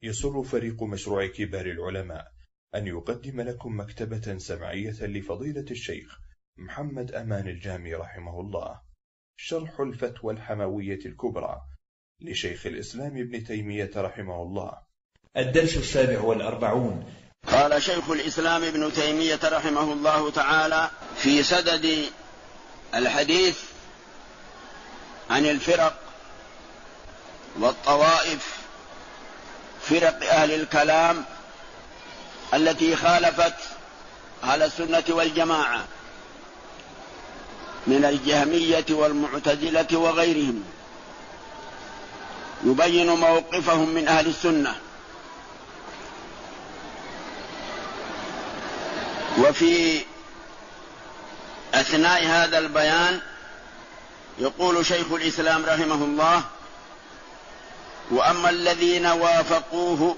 يسر فريق مشروع كبار العلماء أن يقدم لكم مكتبة سمعية لفضيلة الشيخ محمد أمان الجامي رحمه الله، شرح الفتوى الحموية الكبرى لشيخ الإسلام ابن تيمية رحمه الله. الدرس 47. قال شيخ الإسلام ابن تيمية رحمه الله تعالى في سدد الحديث عن الفرق والطوائف، فرق أهل الكلام التي خالفت أهل السنة والجماعة من الجهمية والمعتزلة وغيرهم، يبين موقفهم من أهل السنة. وفي أثناء هذا البيان يقول شيخ الإسلام رحمه الله: وأما الذين وافقوه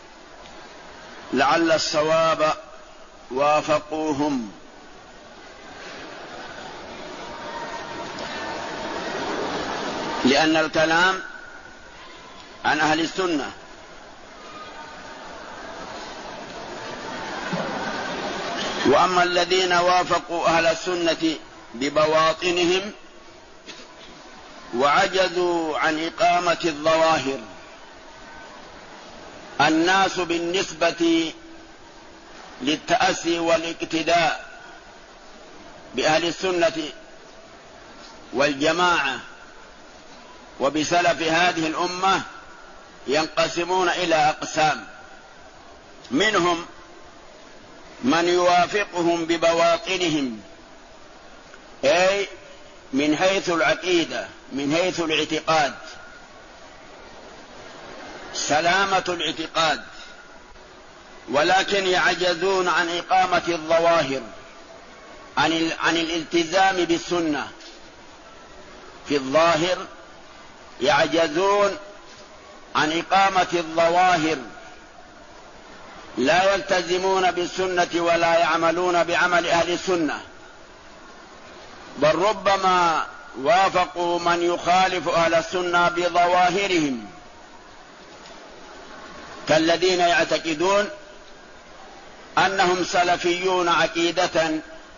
لعل الصواب وافقوهم، لأن الكلام عن أهل السنة. وأما الذين وافقوا أهل السنة ببواطنهم وعجزوا عن إقامة الظواهر، الناس بالنسبة للتأسي والاقتداء بأهل السنة والجماعة وبسلف هذه الأمة ينقسمون إلى أقسام: منهم من يوافقهم ببواطنهم، أي من حيث العقيدة، من حيث الاعتقاد، سلامة الاعتقاد، ولكن يعجزون عن إقامة الظواهر، عن الالتزام بالسنة. في الظاهر يعجزون عن إقامة الظواهر، لا يلتزمون بالسنة ولا يعملون بعمل أهل السنة، بل ربما وافقوا من يخالف أهل السنة بظواهرهم، كالذين يعتقدون أنهم سلفيون عقيدة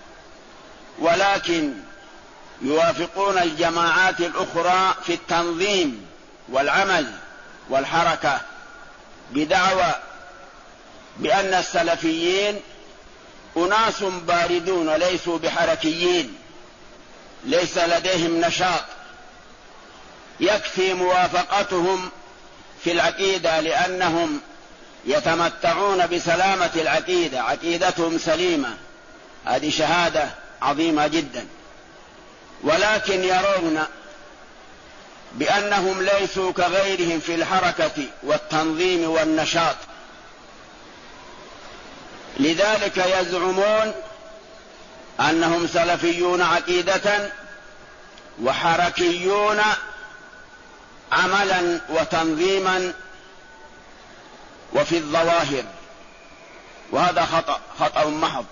ولكن يوافقون الجماعات الأخرى في التنظيم والعمل والحركة، بدعوى بأن السلفيين أناس باردون ليسوا بحركيين، ليس لديهم نشاط، يكفي موافقتهم في العقيدة لأنهم يتمتعون بسلامة العقيدة، عقيدتهم سليمة، هذه شهادة عظيمة جدا. ولكن يرون بأنهم ليسوا كغيرهم في الحركة والتنظيم والنشاط، لذلك يزعمون أنهم سلفيون عقيدة وحركيون عملا وتنظيما وفي الظواهر، وهذا خطأ محض.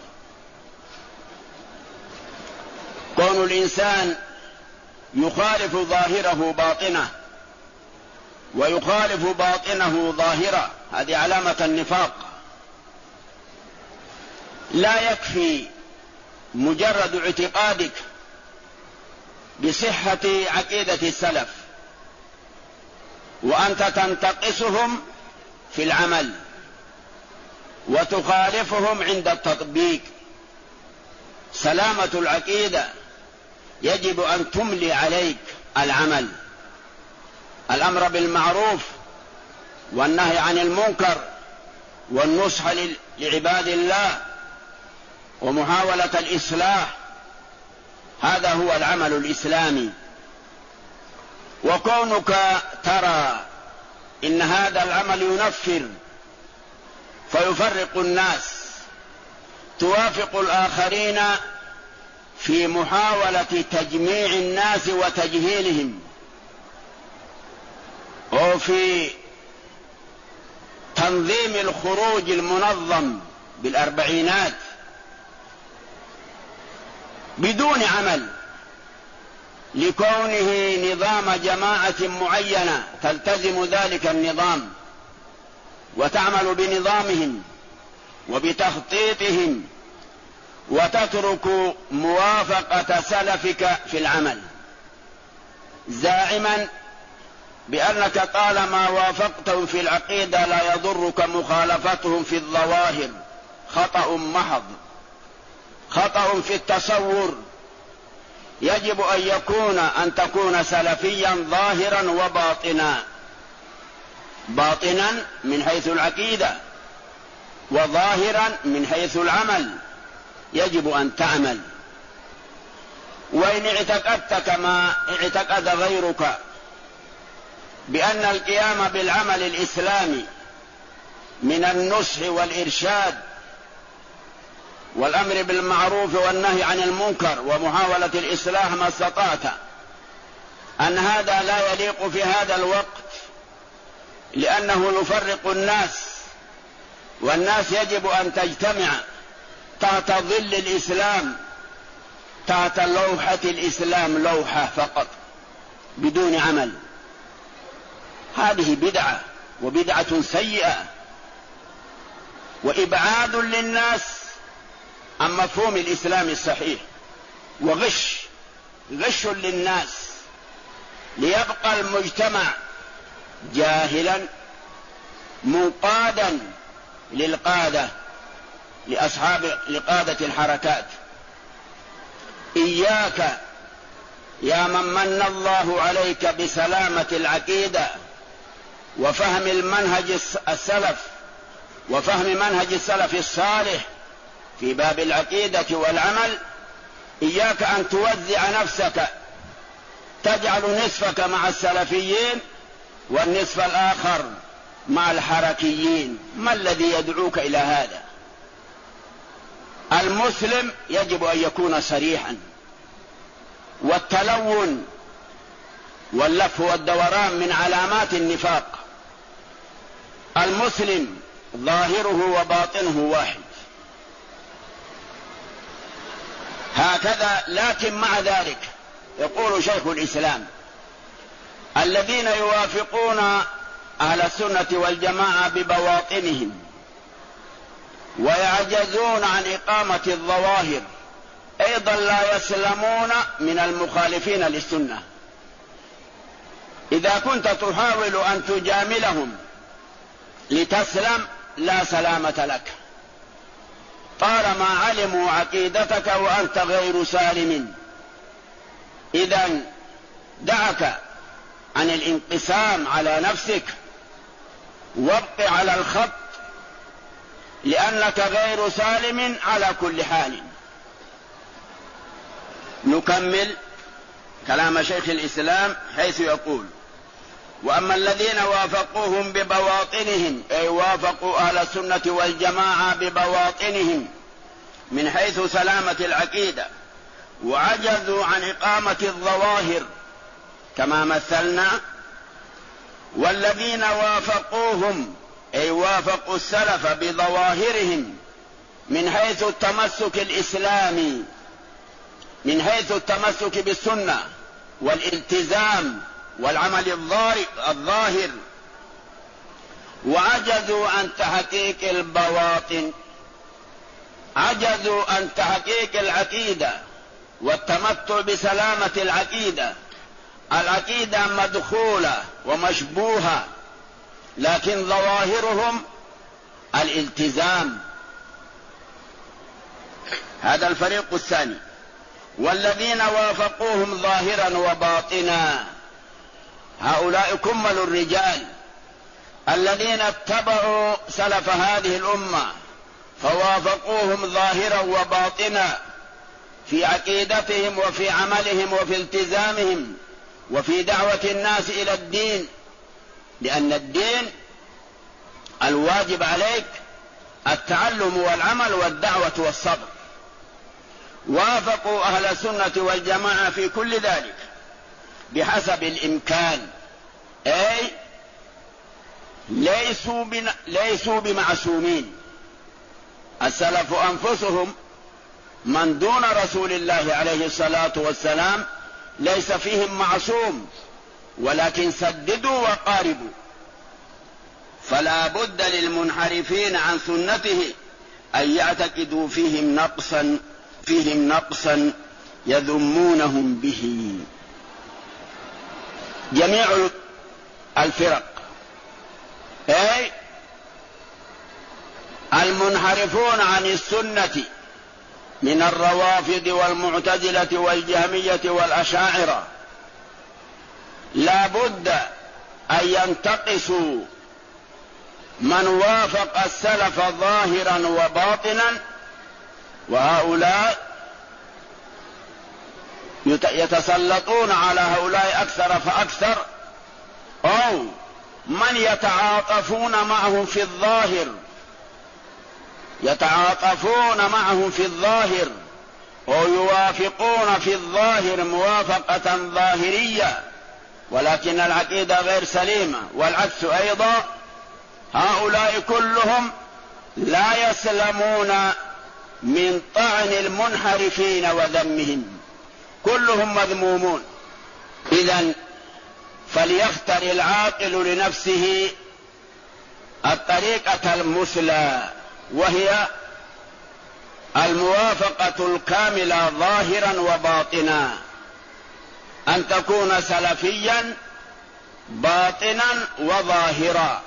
كون الإنسان يخالف ظاهره باطنه ويخالف باطنه ظاهره، هذه علامة النفاق. لا يكفي مجرد اعتقادك بصحة عقيدة السلف وأنت تنتقصهم في العمل وتخالفهم عند التطبيق. سلامة العقيدة يجب أن تملي عليك العمل، الأمر بالمعروف والنهي عن المنكر والنصح لعباد الله ومحاولة الإصلاح، هذا هو العمل الإسلامي. وكونك ترى إن هذا العمل ينفر فيفرق الناس، توافق الآخرين في محاولة تجميع الناس وتجهيلهم، وفي تنظيم الخروج المنظم بالأربعينات بدون عمل، لكونه نظام جماعة معينة تلتزم ذلك النظام، وتعمل بنظامهم وبتخطيطهم، وتترك موافقة سلفك في العمل، زاعما بأنك طالما وافقتهم في العقيدة لا يضرك مخالفتهم في الظواهر. خطأ محض، خطأ في التصور. يجب أن تكون سلفيا ظاهرا وباطنا، باطنا من حيث العقيدة وظاهرا من حيث العمل. يجب أن تعمل، وإن اعتقدت كما اعتقد غيرك بأن القيام بالعمل الإسلامي من النصح والإرشاد والأمر بالمعروف والنهي عن المنكر ومحاولة الإصلاح ما استطعت، أن هذا لا يليق في هذا الوقت، لأنه يفرق الناس، والناس يجب أن تجتمع تحت ظل الإسلام، تحت لوحة الإسلام، لوحة فقط بدون عمل. هذه بدعة، وبدعة سيئة، وإبعاد للناس عن مفهوم الإسلام الصحيح، وغش للناس، ليبقى المجتمع جاهلا منقادا لقادة الحركات. إياك يا من من الله عليك بسلامة العقيدة وفهم المنهج السلف، وفهم منهج السلف الصالح في باب العقيدة والعمل، إياك أن توزع نفسك، تجعل نصفك مع السلفيين والنصف الآخر مع الحركيين. ما الذي يدعوك إلى هذا؟ المسلم يجب أن يكون صريحا، والتلون واللف والدوران من علامات النفاق. المسلم ظاهره وباطنه واحد، هكذا. لكن مع ذلك يقول شيخ الإسلام: الذين يوافقون أهل السنة والجماعة ببواطنهم ويعجزون عن إقامة الظواهر أيضا لا يسلمون من المخالفين للسنة. إذا كنت تحاول أن تجاملهم لتسلم لا سلامة لك، طالما علموا عقيدتك وأنت غير سالم. إذن دعك عن الانقسام على نفسك، وابق على الخط، لأنك غير سالم على كل حال. نكمل كلام شيخ الإسلام حيث يقول: وأما الذين وافقوهم ببواطنهم، أي وافقوا أهل السنة والجماعة ببواطنهم من حيث سلامة العقيدة، وعجزوا عن إقامة الظواهر كما مثلنا. والذين وافقوهم أي وافقوا السلف بظواهرهم من حيث التمسك الإسلامي، من حيث التمسك بالسنة والالتزام والعمل الظاهر، وعجزوا عن تحقيق البواطن، عجزوا عن تحقيق العقيدة والتمتع بسلامة العقيدة. العقيدة مدخولة ومشبوهة، لكن ظواهرهم الالتزام. هذا الفريق الثاني. والذين وافقوهم ظاهرا وباطنا، هؤلاء كمل الرجال الذين اتبعوا سلف هذه الأمة فوافقوهم ظاهرا وباطنا في عقيدتهم وفي عملهم وفي التزامهم وفي دعوة الناس إلى الدين، لأن الدين الواجب عليك التعلم والعمل والدعوة والصبر. وافقوا أهل السنة والجماعة في كل ذلك بحسب الإمكان، أي ليسوا بمعصومين. السلف أنفسهم من دون رسول الله عليه الصلاة والسلام ليس فيهم معصوم، ولكن سددوا وقاربوا. فلا بد للمنحرفين عن سنته أن يعتقدوا فيهم نقصا يذمونهم به. جميع الفرق أي المنحرفون عن السنة من الروافض والمعتزلة والجهمية والأشاعرة لا بد أن ينتقصوا من وافق السلف ظاهرا وباطنا، وهؤلاء يتسلطون على هؤلاء أكثر فأكثر، أو من يتعاطفون معهم في الظاهر، ويوافقون في الظاهر موافقة ظاهرية ولكن العقيدة غير سليمة، والعكس أيضا. هؤلاء كلهم لا يسلمون من طعن المنحرفين وذمهم، كلهم مذمومون. إذن فليختر العاقل لنفسه الطريقة المثلى، وهي الموافقة الكاملة ظاهرا وباطنا، أن تكون سلفيا باطنا وظاهرا.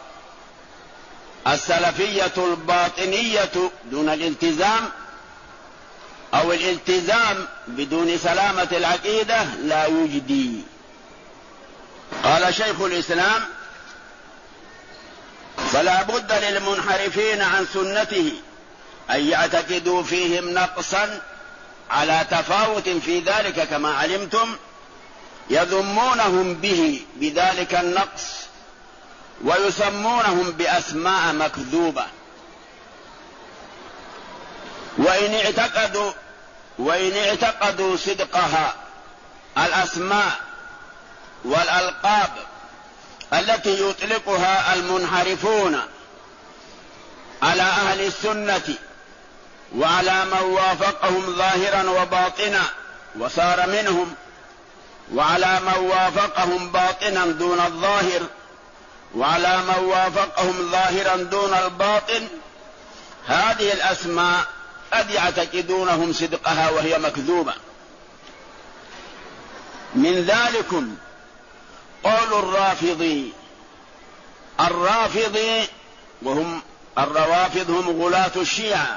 السلفية الباطنية دون الالتزام، أو الالتزام بدون سلامة العقيدة لا يجدي. قال شيخ الإسلام: فلا بد للمنحرفين عن سنته أن يعتقدوا فيهم نقصا على تفاوت في ذلك كما علمتم، يذمونهم بذلك النقص ويسمونهم بأسماء مكذوبة، وإن اعتقدوا صدقها الأسماء والألقاب التي يطلقها المنحرفون على أهل السنة وعلى من وافقهم ظاهرا وباطنا وصار منهم، وعلى من وافقهم باطنا دون الظاهر، وعلى من وافقهم ظاهرا دون الباطن، هذه الأسماء قد يعتقدونهم صدقها وهي مكذوبة. من ذلكم قول الرافضي وهم الروافض هم غلاة الشيعة،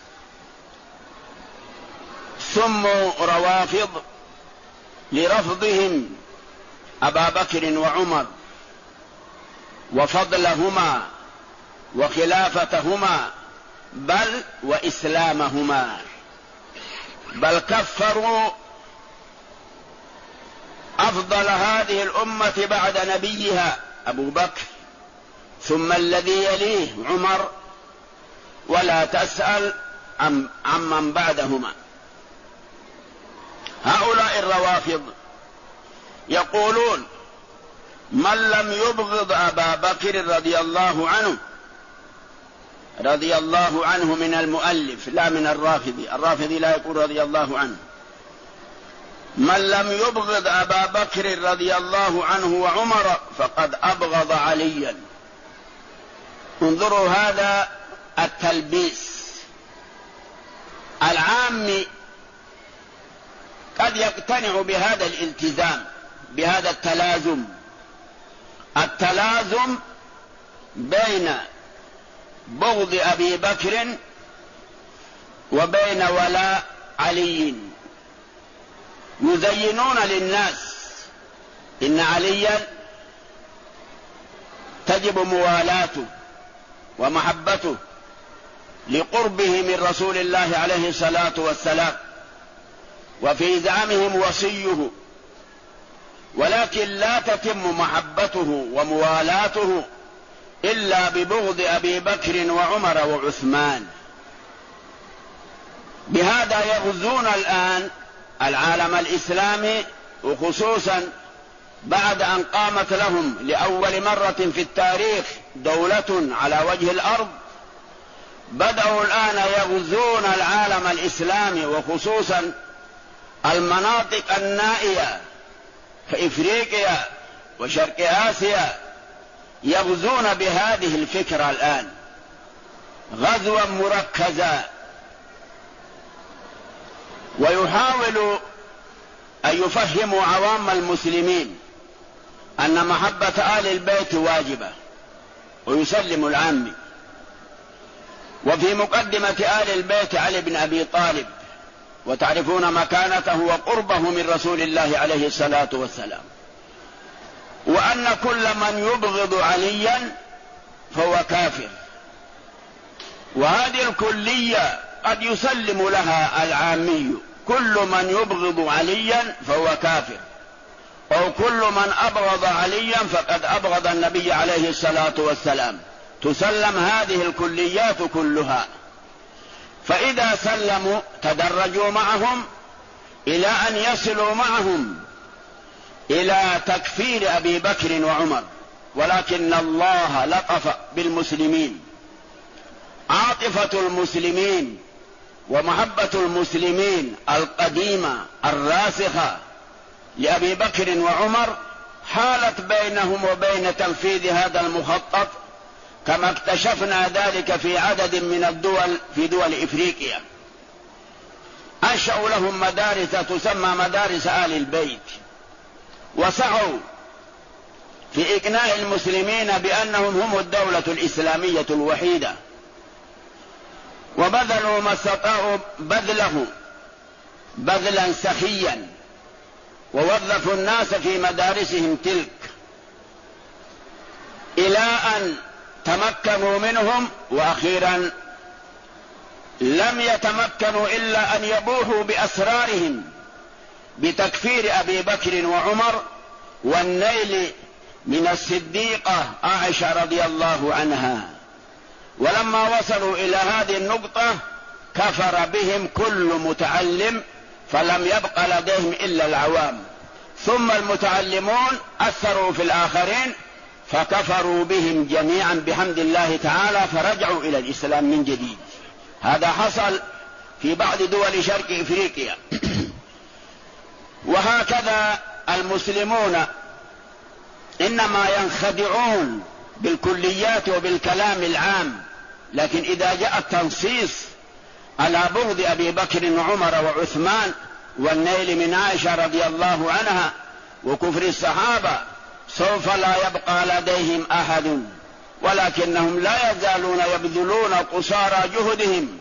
سموا روافض لرفضهم أبا بكر وعمر وفضلهما وخلافتهما بل وإسلامهما، بل كفروا أفضل هذه الأمة بعد نبيها أبو بكر، ثم الذي يليه عمر، ولا تسأل عمن بعدهما. هؤلاء الروافض يقولون: من لم يبغض أبا بكر رضي الله عنه من المؤلف لا من الرافضي لا يقول رضي الله عنه، من لم يبغض أبا بكر رضي الله عنه وعمر فقد أبغض عليا. انظروا هذا التلبيس. العامي قد يقتنع بهذا الالتزام، بهذا التلازم بين بغض أبي بكر وبين ولاء علي. يزينون للناس إن عليا تجب موالاته ومحبته لقربه من رسول الله عليه الصلاة والسلام، وفي زعمهم وصيه، ولكن لا تتم محبته وموالاته إلا ببغض أبي بكر وعمر وعثمان. بهذا يغزون الآن العالم الإسلامي، وخصوصا بعد أن قامت لهم لأول مرة في التاريخ دولة على وجه الأرض، بدأوا الآن يغزون العالم الإسلامي وخصوصا المناطق النائية كإفريقيا وشرق آسيا يغزون بهذه الفكرة الآن غزوا مركزا، ويحاولوا أن يفهموا عوام المسلمين أن محبة آل البيت واجبة، ويسلم العام. وفي مقدمة آل البيت علي بن أبي طالب، وتعرفون مكانته وقربه من رسول الله عليه الصلاة والسلام، وأن كل من يبغض عليا فهو كافر. وهذه الكلية قد يسلم لها العامي، كل من يبغض عليا فهو كافر، أو كل من أبغض عليا فقد أبغض النبي عليه الصلاة والسلام، تسلم هذه الكليات كلها. فإذا سلموا تدرجوا معهم إلى أن يصلوا معهم إلى تكفير أبي بكر وعمر، ولكن الله لطف بالمسلمين. عاطفة المسلمين ومحبة المسلمين القديمة الراسخة لأبي بكر وعمر حالت بينهم وبين تنفيذ هذا المخطط، كما اكتشفنا ذلك في عدد من الدول في دول إفريقيا. أنشأوا لهم مدارس تسمى مدارس آل البيت، وسعوا في إقناع المسلمين بأنهم هم الدولة الإسلامية الوحيدة، وبذلوا ما استطاعوا بذله بذلا سخيا، ووظفوا الناس في مدارسهم تلك إلى أن تمكنوا منهم، وأخيرا لم يتمكنوا إلا أن يبوحوا بأسرارهم بتكفير أبي بكر وعمر والنيل من الصديقة عائشة رضي الله عنها. ولما وصلوا إلى هذه النقطة كفر بهم كل متعلم، فلم يبق لديهم إلا العوام، ثم المتعلمون أثروا في الآخرين فكفروا بهم جميعا بحمد الله تعالى، فرجعوا إلى الإسلام من جديد. هذا حصل في بعض دول شرق إفريقيا. وهكذا المسلمون إنما ينخدعون بالكليات وبالكلام العام، لكن إذا جاء التنصيص على بغض أبي بكر وعمر وعثمان والنيل من عائشة رضي الله عنها وكفر الصحابة سوف لا يبقى لديهم أحد، ولكنهم لا يزالون يبذلون قصارى جهدهم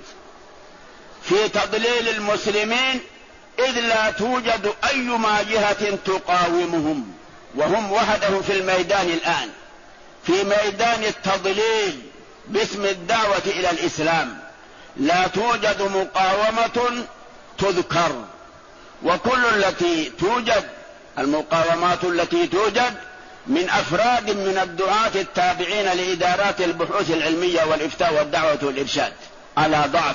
في تضليل المسلمين، إذ لا توجد أيما جهة تقاومهم، وهم وحدهم في الميدان الآن، في ميدان التضليل باسم الدعوة إلى الإسلام. لا توجد مقاومة تذكر، وكل التي توجد المقاومات التي توجد من أفراد من الدعاة التابعين لإدارات البحوث العلمية والإفتاء والدعوة والإرشاد على ضعف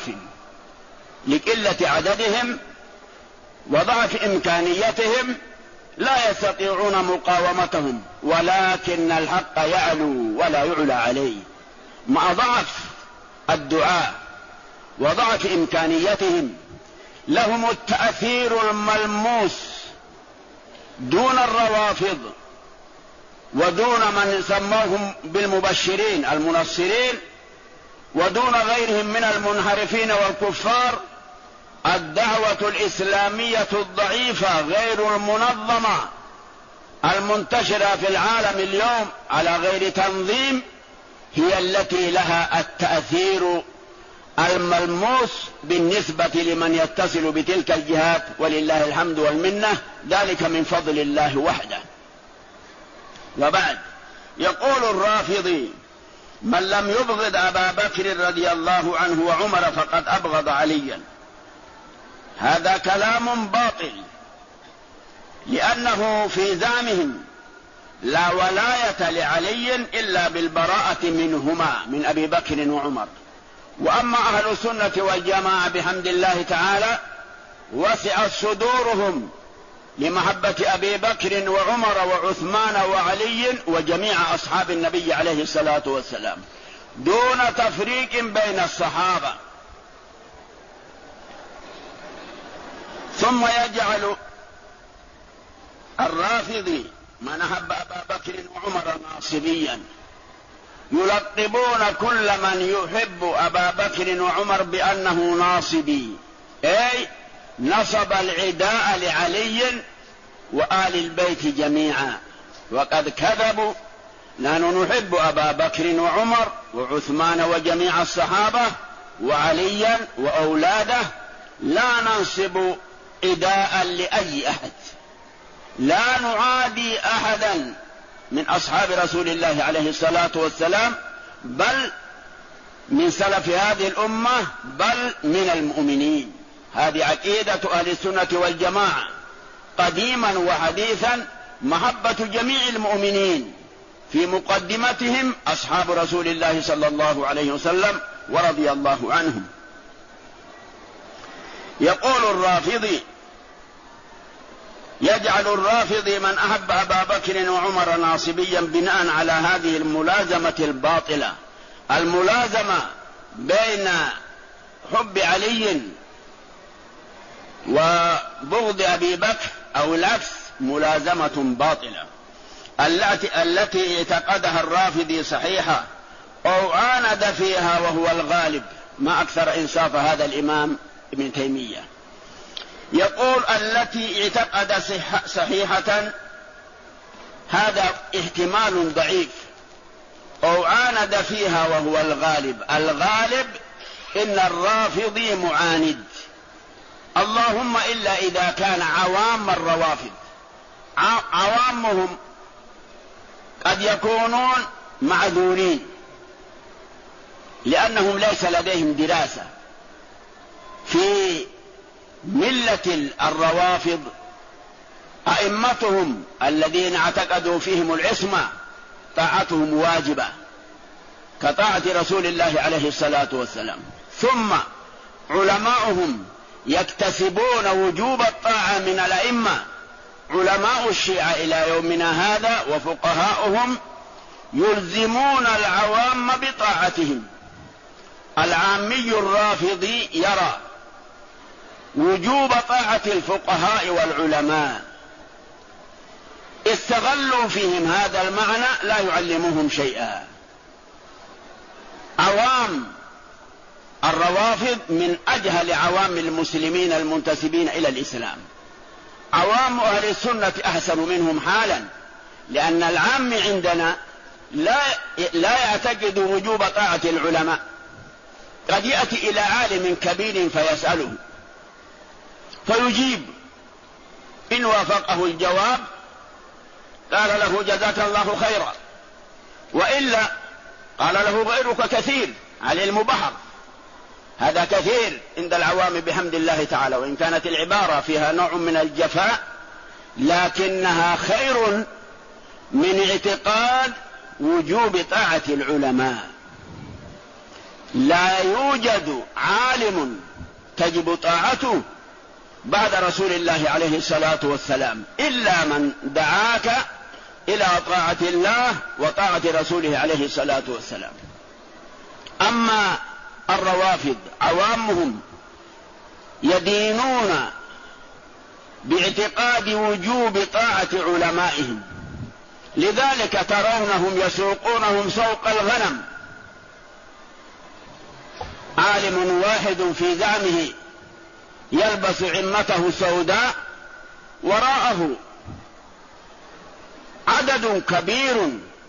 لقلة عددهم وضعف إمكانيتهم، لا يستطيعون مقاومتهم، ولكن الحق يعلو ولا يعلى عليه. مع ضعف الدعاء وضعف إمكانيتهم لهم التأثير الملموس دون الروافض ودون من سموهم بالمبشرين المنصرين ودون غيرهم من المنحرفين والكفار. الدعوة الإسلامية الضعيفة غير المنظمة المنتشرة في العالم اليوم على غير تنظيم هي التي لها التأثير الملموس بالنسبة لمن يتصل بتلك الجهات، ولله الحمد والمنة، ذلك من فضل الله وحده. وبعد، يقول الرافضي: من لم يبغض أبا بكر رضي الله عنه وعمر فقد أبغض عليا. هذا كلام باطل، لأنه في زعمهم لا ولاية لعلي إلا بالبراءة منهما، من أبي بكر وعمر. وأما أهل السنة والجماعة بحمد الله تعالى وسعت صدورهم لمحبة أبي بكر وعمر وعثمان وعلي وجميع أصحاب النبي عليه الصلاة والسلام دون تفريق بين الصحابة. ثم يجعل الرافضي من أحب أبا بكر وعمر ناصبيا، يلقبون كل من يحب أبا بكر وعمر بأنه ناصبي، أي نصب العداء لعلي وآل البيت جميعا، وقد كذبوا. نحن نحب أبا بكر وعمر وعثمان وجميع الصحابة وعليا وأولاده، لا ننصب عداء لأي أحد، لا نعادي أحدا من أصحاب رسول الله عليه الصلاة والسلام، بل من سلف هذه الأمة، بل من المؤمنين. هذه عقيدة أهل السنة والجماعة قديما وحديثا، محبة جميع المؤمنين، في مقدمتهم أصحاب رسول الله صلى الله عليه وسلم ورضي الله عنهم. يقول الرافضي: يجعل الرافضي من أحب أبا بكر وعمر ناصبيا بناء على هذه الملازمة الباطلة. الملازمة بين حب علي وبغض أبي بكر أو العكس ملازمة باطلة، التي اعتقدها الرافضي صحيحة أو عاند فيها وهو الغالب، ما أكثر إنصاف هذا الإمام ابن تيمية. يقول التي اعتقد صحيحة، هذا احتمال ضعيف، أو عاند فيها وهو الغالب. الغالب إن الرافضي معاند، اللهم إلا إذا كان عوام الروافض. عوامهم قد يكونون معذورين لأنهم ليس لديهم دراسة في ملة الروافض. أئمتهم الذين اعتقدوا فيهم العصمة طاعتهم واجبة كطاعة رسول الله عليه الصلاة والسلام، ثم علماؤهم يكتسبون وجوب الطاعة من الأئمة. علماء الشيعة إلى يومنا هذا وفقهاؤهم يلزمون العوام بطاعتهم. العامي الرافضي يرى وجوب طاعة الفقهاء والعلماء، استغلوا فيهم هذا المعنى، لا يعلمهم شيئا. عوام الروافض من أجهل عوام المسلمين المنتسبين إلى الإسلام. عوام أهل السنة أحسن منهم حالا، لأن العام عندنا لا يعتقد وجوب طاعة العلماء. قد يأتي إلى عالم كبير فيسأله فيجيب، إن وافقه الجواب قال له جزاك الله خيرا، وإلا قال له غيرك كثير على المبحر. هذا كثير عند العوام بحمد الله تعالى، وإن كانت العبارة فيها نوع من الجفاء لكنها خير من اعتقاد وجوب طاعة العلماء. لا يوجد عالم تجب طاعته بعد رسول الله عليه الصلاة والسلام إلا من دعاك إلى طاعة الله وطاعة رسوله عليه الصلاة والسلام. أما الروافض عوامهم يدينون باعتقاد وجوب طاعة علمائهم، لذلك ترونهم يسوقونهم سوق الغنم. عالم واحد في زعمه يلبس عمته السوداء، وراءه عدد كبير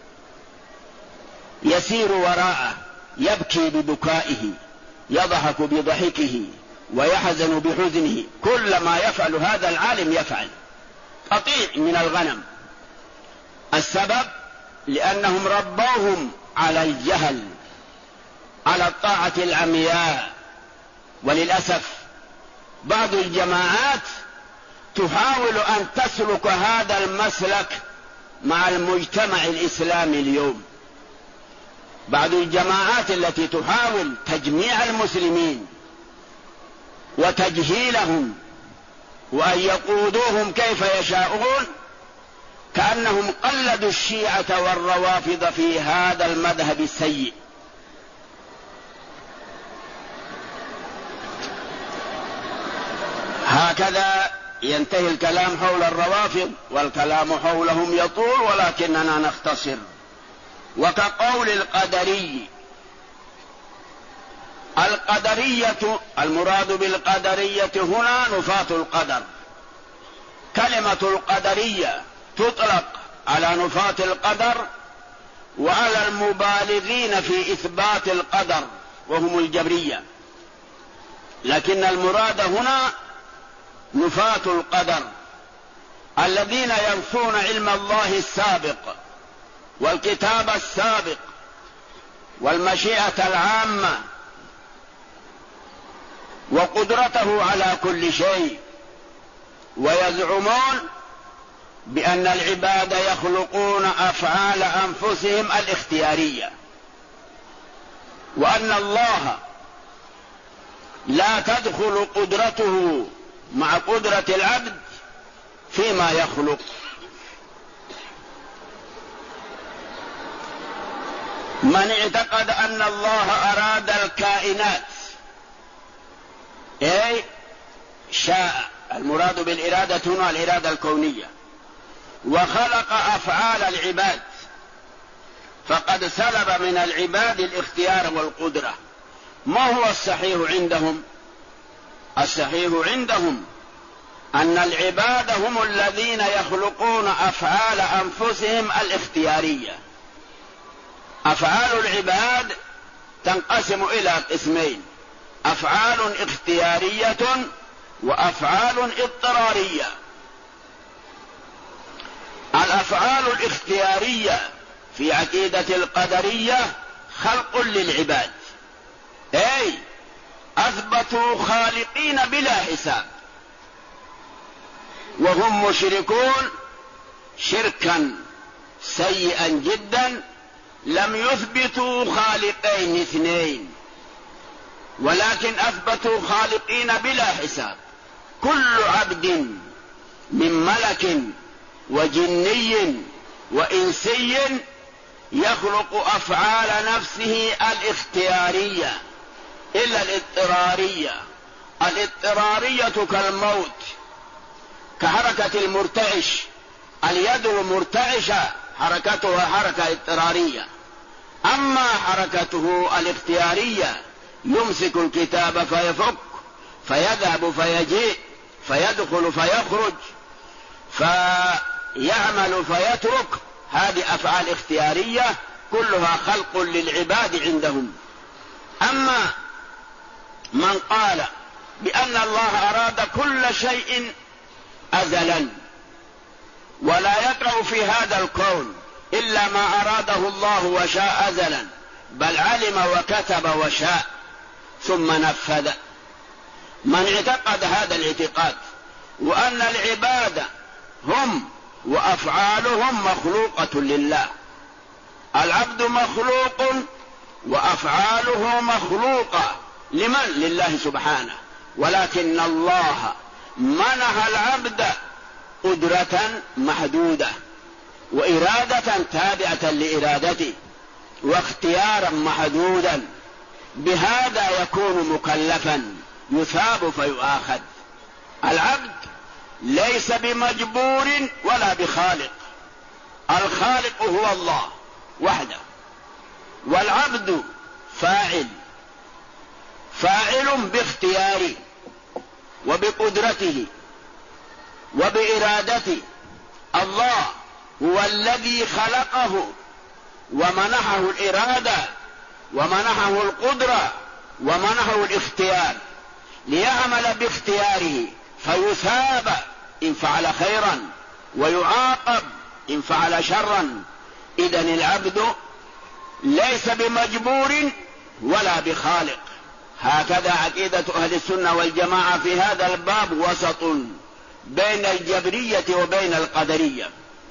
يسير وراءه، يبكي ببكائه، يضحك بضحكه، ويحزن بحزنه. كل ما يفعل هذا العالم يفعل، قطيع من الغنم. السبب لأنهم ربوهم على الجهل، على الطاعة العمياء. وللأسف بعض الجماعات تحاول أن تسلك هذا المسلك مع المجتمع الإسلامي اليوم. بعض الجماعات التي تحاول تجميع المسلمين وتجهيلهم وأن يقودوهم كيف يشاءون، كأنهم قلدوا الشيعة والروافض في هذا المذهب السيء. هكذا ينتهي الكلام حول الروافض، والكلام حولهم يطول، ولكننا نختصر. وكقول القدري. القدرية المراد بالقدرية هنا نفاة القدر. كلمة القدرية تطلق على نفاة القدر وعلى المبالغين في إثبات القدر وهم الجبرية، لكن المراد هنا نفاة القدر الذين ينفون علم الله السابق والكتاب السابق والمشيئة العامة وقدرته على كل شيء، ويزعمون بأن العباد يخلقون أفعال أنفسهم الاختيارية، وأن الله لا تدخل قدرته مع قدرة العبد فيما يخلق. من اعتقد أن الله أراد الكائنات أي شاء، المراد بالإرادة هنا الإرادة الكونية، وخلق أفعال العباد، فقد سلب من العباد الاختيار والقدرة. ما هو الصحيح عندهم؟ الصحيح عندهم أن العباد هم الذين يخلقون أفعال أنفسهم الاختيارية. أفعال العباد تنقسم إلى قسمين: أفعال اختيارية وأفعال اضطرارية. الأفعال الاختيارية في عقيدة القدرية خلق للعباد، أي أثبتوا خالقين بلا حساب، وهم مشركون شركا سيئا جدا. لم يثبتوا خالقين اثنين، ولكن أثبتوا خالقين بلا حساب. كل عبد من ملك وجني وإنسي يخلق أفعال نفسه الاختيارية إلا الاضطرارية. الاضطرارية كالموت، كحركة المرتعش، اليد المرتعشة حركتها حركة اضطرارية. أما حركته الاختيارية يمسك الكتاب فيفك، فيذهب فيجيء، فيدخل فيخرج، فيعمل فيترك. هذه أفعال اختيارية كلها خلق للعباد عندهم. أما من قال بأن الله أراد كل شيء أزلا ولا يقع في هذا الكون إلا ما أراده الله وشاء أزلا، بل علم وكتب وشاء ثم نفذ، من اعتقد هذا الاعتقاد وأن العباد هم وأفعالهم مخلوقة لله، العبد مخلوق وأفعاله مخلوقة لمن؟ لله سبحانه، ولكن الله منح العبد قدرة محدودة وإرادة تابعة لإرادته واختيارا محدودا، بهذا يكون مكلفا يثاب فيؤاخذ. العبد ليس بمجبور ولا بخالق، الخالق هو الله وحده، والعبد فاعل باختياره وبقدرته وبإرادته. الله هو الذي خلقه ومنحه الإرادة ومنحه القدرة ومنحه الاختيار ليعمل باختياره، فيثاب إن فعل خيرا ويعاقب إن فعل شرا. إذن العبد ليس بمجبور ولا بخالق. هكذا عقيدة أهل السنة والجماعة في هذا الباب وسط بين الجبرية وبين القدرية.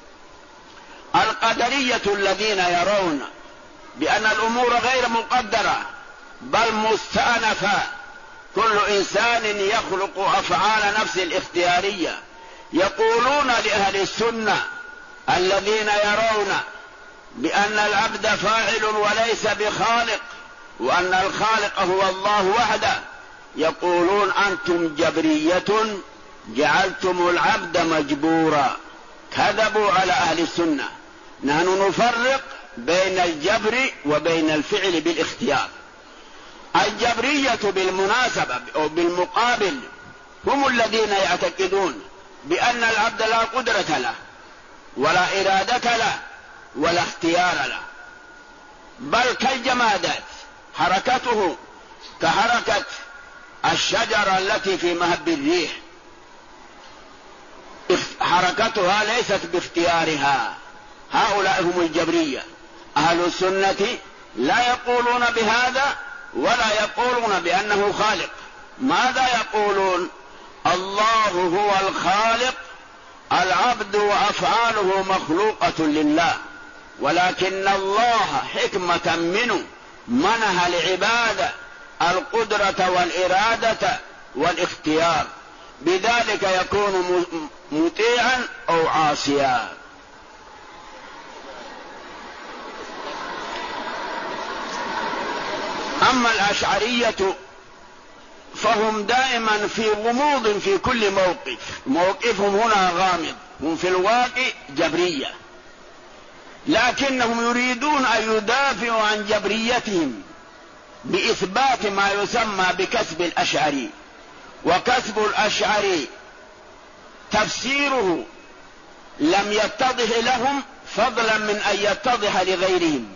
القدرية الذين يرون بأن الأمور غير مقدرة بل مستأنفة، كل إنسان يخلق أفعال نفسه الاختيارية، يقولون لأهل السنة الذين يرون بأن العبد فاعل وليس بخالق وأن الخالق هو الله وحده، يقولون أنتم جبرية جعلتم العبد مجبورا. كذبوا على أهل السنة. نحن نفرق بين الجبر وبين الفعل بالاختيار. الجبرية بالمناسبة أو بالمقابل هم الذين يعتقدون بأن العبد لا قدرة له ولا إرادة له ولا اختيار له، بل كالجمادات حركته كحركة الشجرة التي في مهب الريح، حركتها ليست باختيارها. هؤلاء هم الجبرية. أهل السنة لا يقولون بهذا ولا يقولون بأنه خالق. ماذا يقولون؟ الله هو الخالق، العبد وأفعاله مخلوقة لله، ولكن الله حكمة منه منح العباد القدرة والإرادة والاختيار، بذلك يكون مطيعا أو عاصيا. أما الأشعرية فهم دائما في غموض في كل موقف، موقفهم هنا غامض، هم في الواقع جبرية، لكنهم يريدون أن يدافعوا عن جبريتهم بإثبات ما يسمى بكسب الأشعري. وكسب الأشعري تفسيره لم يتضح لهم فضلا من أن يتضح لغيرهم،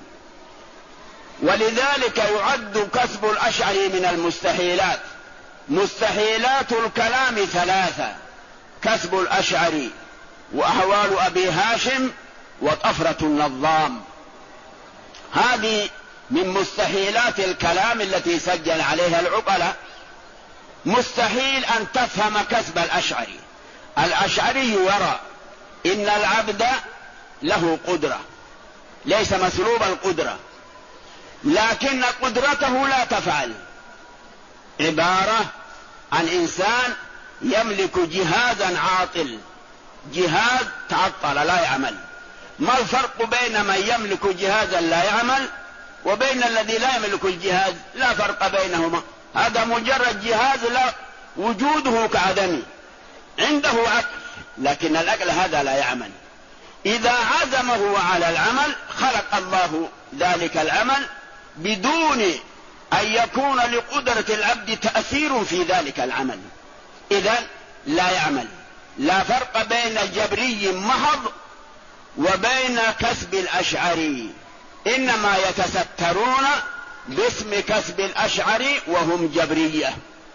ولذلك يعد كسب الأشعري من المستحيلات. مستحيلات الكلام ثلاثة: كسب الأشعري، وأحوال أبي هاشم، وطفرة النظام. هذه من مستحيلات الكلام التي سجل عليها العقلاء. مستحيل أن تفهم كسب الأشعري. الأشعري يرى إن العبد له قدرة، ليس مسلوب القدرة، لكن قدرته لا تفعل. عبارة عن إنسان يملك جهازا عاطل، جهاز تعطل لا يعمل. ما الفرق بين من يملك جهازا لا يعمل وبين الذي لا يملك الجهاز؟ لا فرق بينهما. هذا مجرد جهاز لا وجوده كعدمه، عنده عقل لكن العقل هذا لا يعمل. إذا عزمه على العمل خلق الله ذلك العمل بدون أن يكون لقدرة العبد تأثير في ذلك العمل، إذن لا يعمل. لا فرق بين جبري محض وبين كسب الأشعري، إنما يتسترون باسم كسب الأشعري وهم جبرية.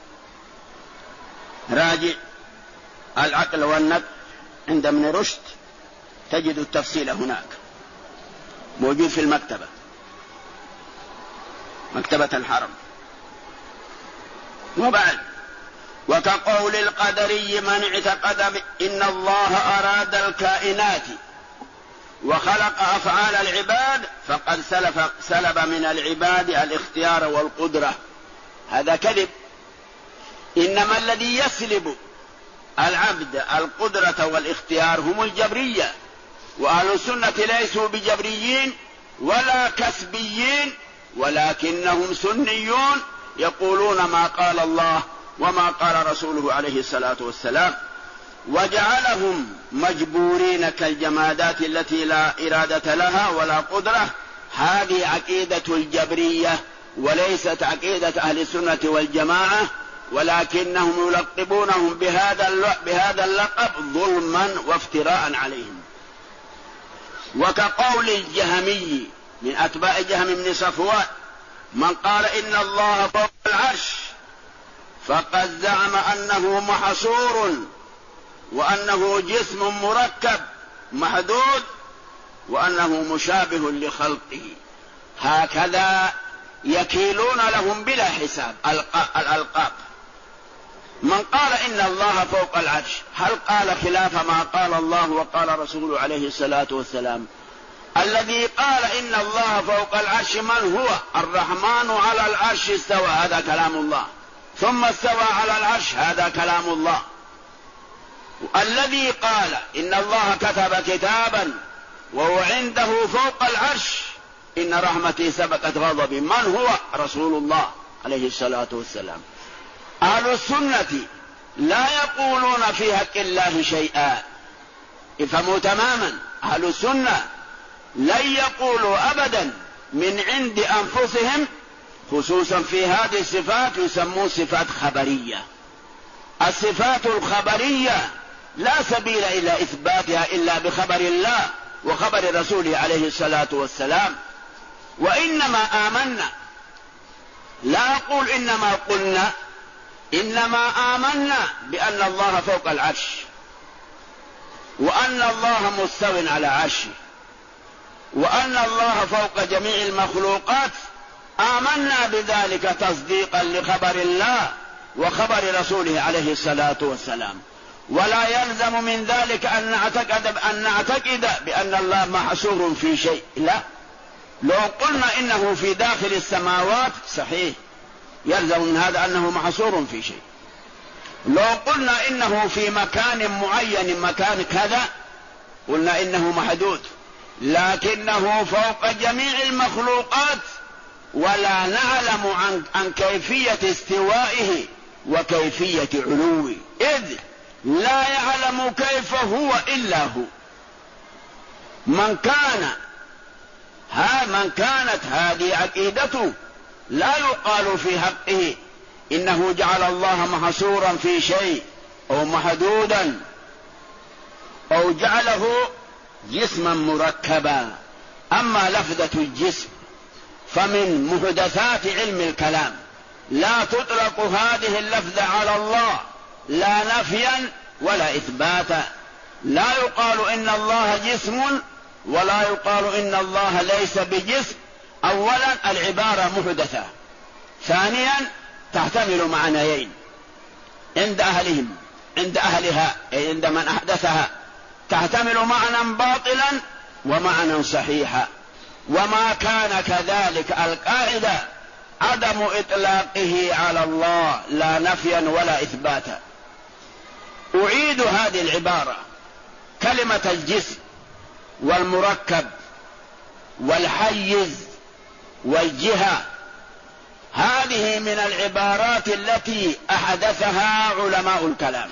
راجع العقل والنقل عند ابن رشد تجد التفصيل هناك موجود في المكتبة، مكتبة الحرم. وبعد: وكقول القدري من اعتقد إن الله أراد الكائنات وخلق أفعال العباد فقد سلب من العباد الاختيار والقدرة. هذا كذب. إنما الذي يسلب العبد القدرة والاختيار هم الجبرية، وأهل السنة ليسوا بجبريين ولا كسبيين، ولكنهم سنيون يقولون ما قال الله وما قال رسوله عليه الصلاة والسلام، وجعلهم مجبورين كالجمادات التي لا إرادة لها ولا قدرة. هذه عقيدة الجبرية وليست عقيدة أهل السنة والجماعة، ولكنهم يلقبونهم بهذا اللقب ظلما وافتراء عليهم. وكقول الجهمي من أتباع جهم بن صفوان من قال إن الله فوق العرش فقد زعم أنه محصور وأنه جسم مركب محدود وأنه مشابه لخلقه. هكذا يكيلون لهم بلا حساب الألقاب. من قال إن الله فوق العرش هل قال خلاف ما قال الله وقال رسوله عليه الصلاة والسلام؟ الذي قال إن الله فوق العرش من هو؟ الرحمن على العرش استوى، هذا كلام الله، ثم استوى على العرش، هذا كلام الله. الذي قال إن الله كتب كتابا وهو عنده فوق العرش إن رحمتي سبقت غضبي، من هو؟ رسول الله عليه الصلاة والسلام. أهل السنة لا يقولون في حق الله شيئا. افهموا تماما، أهل السنة لن يقولوا أبدا من عند أنفسهم، خصوصا في هذه الصفات يسمون صفات خبرية. الصفات الخبرية لا سبيل إلى إثباتها إلا بخبر الله وخبر رسوله عليه الصلاة والسلام. وإنما آمنا، لا أقول إنما قلنا، إنما آمنا بأن الله فوق العرش، وأن الله مستو على عرشه، وأن الله فوق جميع المخلوقات. آمنا بذلك تصديقا لخبر الله وخبر رسوله عليه الصلاة والسلام. ولا يلزم من ذلك أن نعتقد بأن الله محصور في شيء، لا. لو قلنا إنه في داخل السماوات صحيح، يلزم من هذا أنه محصور في شيء. لو قلنا إنه في مكان معين، مكان كذا، قلنا إنه محدود، لكنه فوق جميع المخلوقات، ولا نعلم عن كيفية استوائه وكيفية علوه، إذ لا يعلم كيف هو إلا هو. من كانت هذه عقيدته لا يقال في حقه إنه جعل الله محصورا في شيء أو محدودا أو جعله جسما مركبا. أما لفظة الجسم فمن محدثات علم الكلام، لا تطلق هذه اللفظة على الله لا نفيا ولا إثباتا. لا يقال إن الله جسم ولا يقال إن الله ليس بجسم. أولا العبارة محدثة، ثانيا تحتمل معنيين عند أهلهم، عند أهلها، أي عند من أحدثها، تحتمل معنى باطلا ومعنى صحيحا. وما كان كذلك القاعدة عدم إطلاقه على الله لا نفيا ولا إثباتا. أعيد هذه العبارة: كلمة الجسم والمركب والحيز والجهة، هذه من العبارات التي أحدثها علماء الكلام.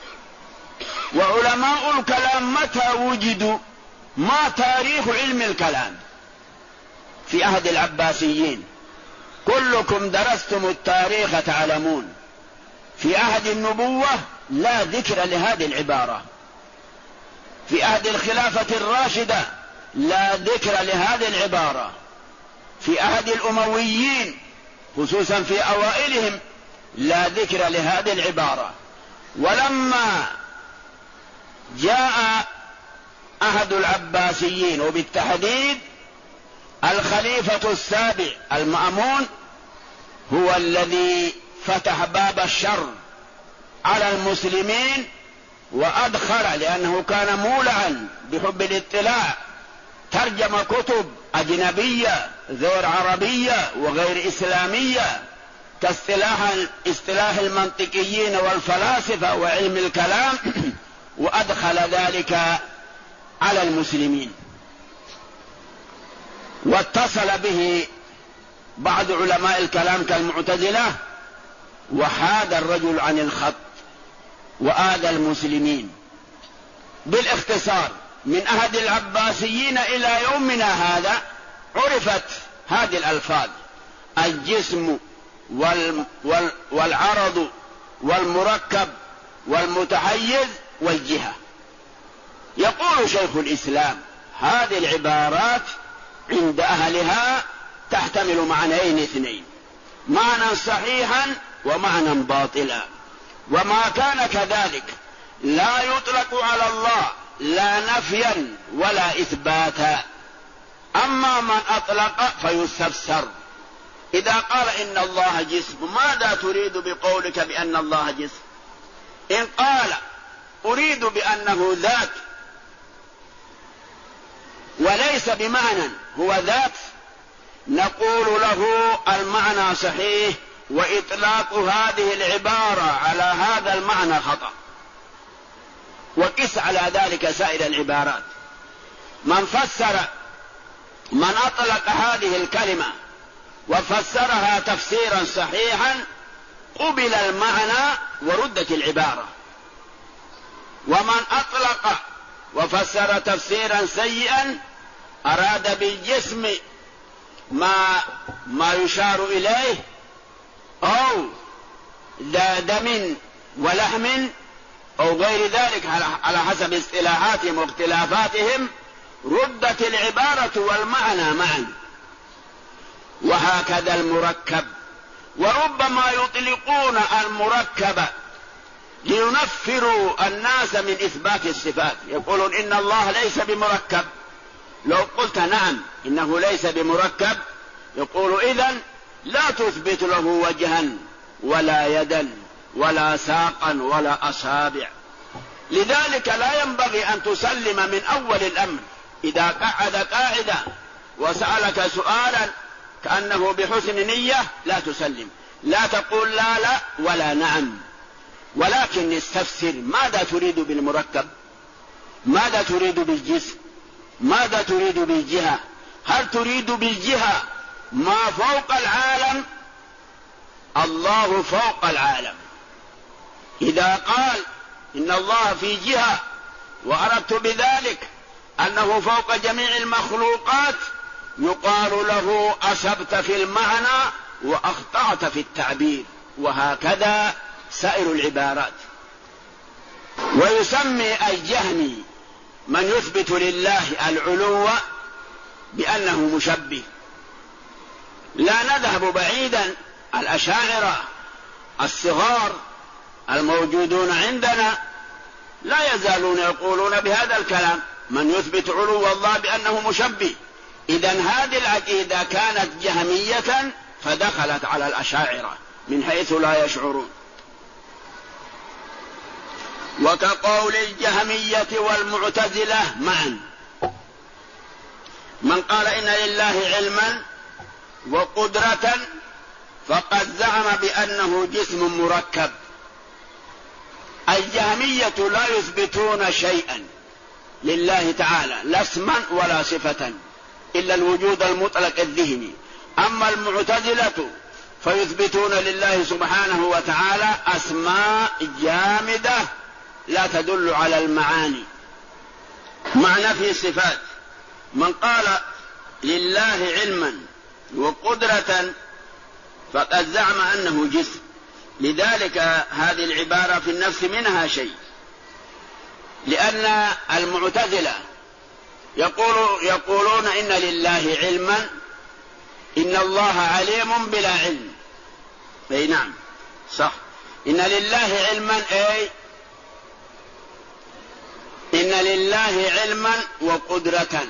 وعلماء الكلام متى وجدوا؟ ما تاريخ علم الكلام؟ في عهد العباسيين، كلكم درستم التاريخ تعلمون. في عهد النبوة لا ذكر لهذه العبارة. في عهد الخلافة الراشدة لا ذكر لهذه العبارة. في عهد الأمويين خصوصا في أوائلهم لا ذكر لهذه العبارة. ولما جاء عهد العباسيين وبالتحديد الخليفة السابع المأمون، هو الذي فتح باب الشر على المسلمين وأدخل، لأنه كان مولعا بحب الاطلاع، ترجم كتب أجنبية غير عربية وغير إسلامية كاصطلاح المنطقيين والفلاسفة وعلم الكلام، وأدخل ذلك على المسلمين. واتصل به بعض علماء الكلام كالمعتزلة، وحاد الرجل عن الخط وآذى المسلمين. بالاختصار، من عهد العباسيين إلى يومنا هذا عرفت هذه الألفاظ: الجسم والعرض والمركب والمتحيز والجهة. يقول شيخ الإسلام: هذه العبارات عند أهلها تحتمل معنيين اثنين، معنى صحيحا ومعنى باطلا. وما كان كذلك لا يطلق على الله لا نفيا ولا إثباتا. أما من أطلق فيستفسر. إذا قال إن الله جسم، ماذا تريد بقولك بأن الله جسم؟ إن قال أريد بأنه ذات وليس بمعنى هو ذات، نقول له المعنى صحيح، وإطلاق هذه العبارة على هذا المعنى خطأ. وقس على ذلك سائر العبارات. من أطلق هذه الكلمة وفسرها تفسيرا صحيحا قبل المعنى وردت العبارة. ومن أطلق وفسر تفسيرا سيئا أراد بالجسم ما يشار إليه أو دم ولحم أو غير ذلك على حسب اصطلاحاتهم واختلافاتهم، ردت العبارة والمعنى معا. وهكذا المركب، وربما يطلقون المركب لينفروا الناس من إثبات الصفات، يقولون إن الله ليس بمركب. لو قلت نعم إنه ليس بمركب، يقول إذن لا تثبت له وجها ولا يدا ولا ساقا ولا أصابع. لذلك لا ينبغي أن تسلم من أول الأمر. إذا قعد قاعدة وسألك سؤالا كأنه بحسن نية لا تسلم، لا تقول لا لا ولا نعم، ولكن استفسر ماذا تريد بالمركب، ماذا تريد بالجسم، ماذا تريد بالجهة. هل تريد بالجهة ما فوق العالم؟ الله فوق العالم. إذا قال إن الله في جهة وأردت بذلك أنه فوق جميع المخلوقات، يقال له أصبت في المعنى وأخطأت في التعبير. وهكذا سائر العبارات. ويسمي الجهمي من يثبت لله العلو بأنه مشبه. لا نذهب بعيدا، الأشاعرة الصغار الموجودون عندنا لا يزالون يقولون بهذا الكلام، من يثبت علو الله بأنه مشبه. إذن هذه العقيدة كانت جهمية فدخلت على الأشاعرة من حيث لا يشعرون. وكقول الجهمية والمعتزلة معا، من قال إن لله علما وقدرة فقد زعم بأنه جسم مركب. الجهمية لا يثبتون شيئا لله تعالى، لا اسما ولا صفة، إلا الوجود المطلق الذهني. أما المعتزلة فيثبتون لله سبحانه وتعالى أسماء جامدة لا تدل على المعاني. معنى في الصفات، من قال لله علما وقدرة فقد زعم أنه جسم. لذلك هذه العبارة في النفس منها شيء، لأن المعتزلة يقولون إن لله علما، إن الله عليم بلا علم. أي نعم صح، إن لله علما، أي إن لله علما وقدرة.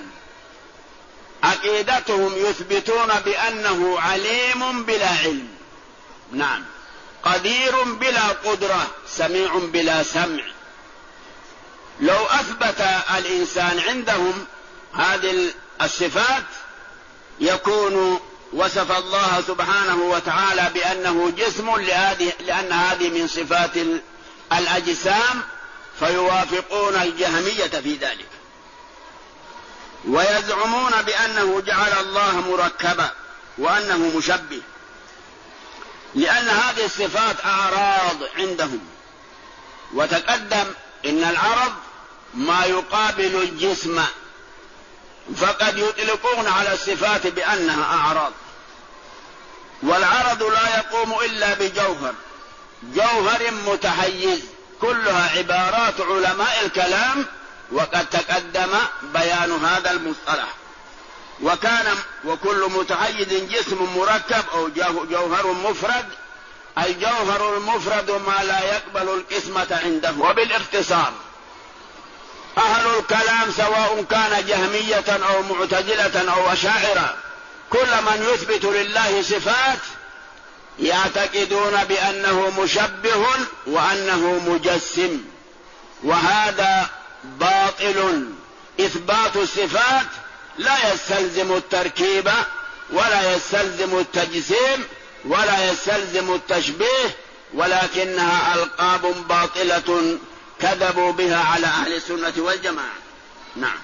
عقيدتهم يثبتون بأنه عليم بلا علم، نعم، قدير بلا قدرة، سميع بلا سمع. لو أثبت الإنسان عندهم هذه الصفات يكون وصف الله سبحانه وتعالى بأنه جسم، لأن هذه من صفات الأجسام، فيوافقون الجهمية في ذلك. ويزعمون بأنه جعل الله مركبا وأنه مشبه، لأن هذه الصفات أعراض عندهم. وتقدم إن العرض ما يقابل الجسم، فقد يطلقون على الصفات بأنها أعراض. والعرض لا يقوم إلا بجوهر، جوهر متحيز، كلها عبارات علماء الكلام، وقد تقدم بيان هذا المصطلح. وكل متحيز جسم مركب أو جوهر مفرد. الجوهر المفرد ما لا يقبل القسمة عنده. وبالاختصار أهل الكلام سواء كان جهمية أو معتزلة أو أشاعرة، كل من يثبت لله صفات يعتقدون بأنه مشبه وأنه مجسم، وهذا باطل. إثبات الصفات لا يستلزم التركيب ولا يستلزم التجسيم ولا يستلزم التشبيه، ولكنها ألقاب باطلة كذبوا بها على أهل السنة والجماعة. نعم.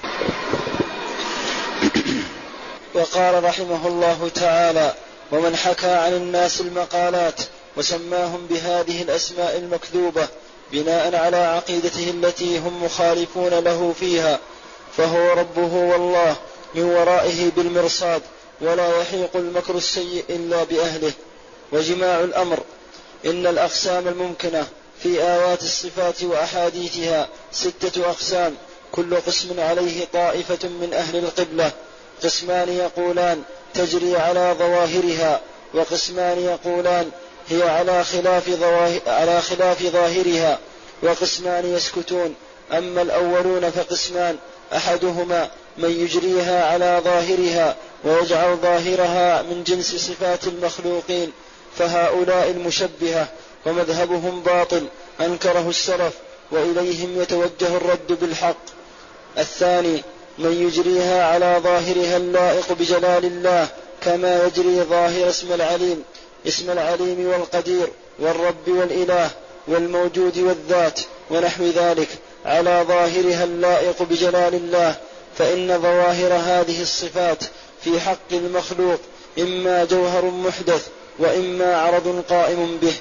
وقال رحمه الله تعالى: ومن حكى عن الناس المقالات وسماهم بهذه الأسماء المكذوبة بناء على عقيدته التي هم مخالفون له فيها، فهو ربه والله من ورائه بالمرصاد، ولا يحيق المكر السيء إلا بأهله. وجماع الأمر إن الأقسام الممكنة في آيات الصفات وأحاديثها 6 أقسام، كل قسم عليه طائفة من أهل القبلة. قسمان يقولان تجري على ظواهرها، وقسمان يقولان هي على خلاف ظاهرها، وقسمان يسكتون. أما الأولون فقسمان، أحدهما من يجريها على ظاهرها ويجعل ظاهرها من جنس صفات المخلوقين، فهؤلاء المشبهة، ومذهبهم باطل أنكره السلف، وإليهم يتوجه الرد بالحق. الثاني من يجريها على ظاهرها اللائق بجلال الله، كما يجري ظاهر اسم العليم والقدير والرب والإله والموجود والذات ونحو ذلك على ظاهرها اللائق بجلال الله، فإن ظواهر هذه الصفات في حق المخلوق إما جوهر محدث وإما عرض قائم به.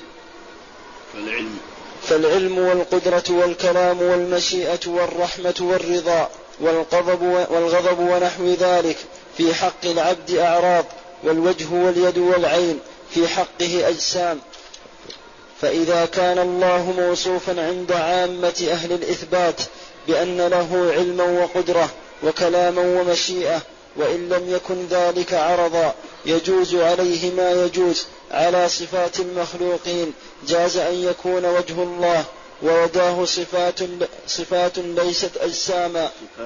فالعلم والقدرة والكلام والمشيئة والرحمة والرضا والغضب ونحو ذلك في حق العبد أعراض، والوجه واليد والعين في حقه أجسام. فإذا كان الله موصوفا عند عامة أهل الإثبات بأن له علما وقدرة وكلاما ومشيئة، وإن لم يكن ذلك عرضا يجوز عليه ما يجوز على صفات المخلوقين، جاز أن يكون وجه الله ويداه صفات ليست أجساما،